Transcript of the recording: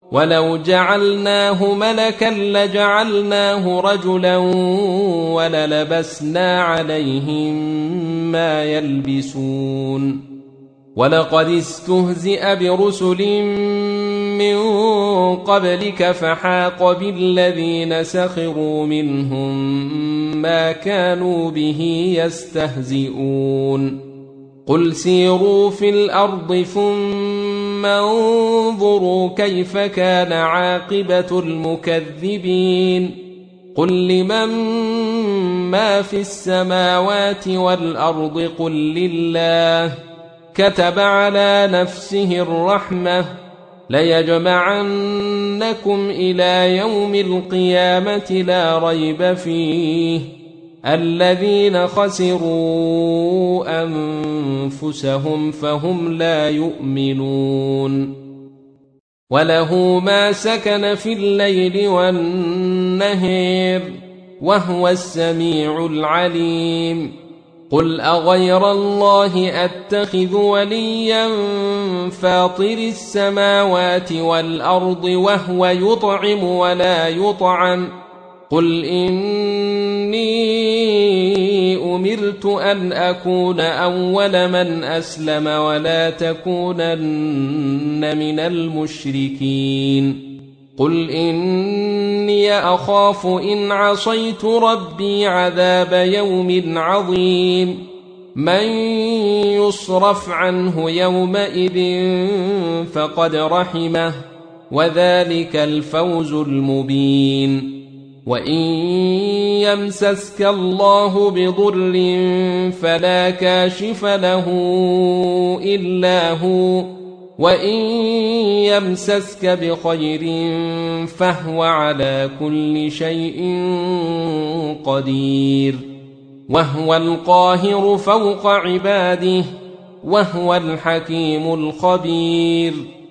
ولو جعلناه ملكا لجعلناه رجلا وللبسنا عليهم ما يلبسون ولقد استهزئ برسل من قبلك فحاق بالذين سخروا منهم ما كانوا به يستهزئون قل سيروا في الأرض ثم انظروا كيف كان عاقبة المكذبين قل لمن ما في السماوات والأرض قل لله كتب على نفسه الرحمة ليجمعنكم إلى يوم القيامة لا ريب فيه الذين خسروا أنفسهم فهم لا يؤمنون وله ما سكن في الليل والنهار وهو السميع العليم قل أغير الله أتخذ وليا فاطر السماوات والأرض وهو يطعم ولا يطعم قل إني أمرت أن أكون أول من أسلم ولا تكونن من المشركين قل إني أخاف إن عصيت ربي عذاب يوم عظيم من يصرف عنه يومئذ فقد رحمه وذلك الفوز المبين وإن يمسسك الله بضر فلا كاشف له إلا هو وإن يمسسك بخير فهو على كل شيء قدير وهو القاهر فوق عباده وهو الحكيم الخبير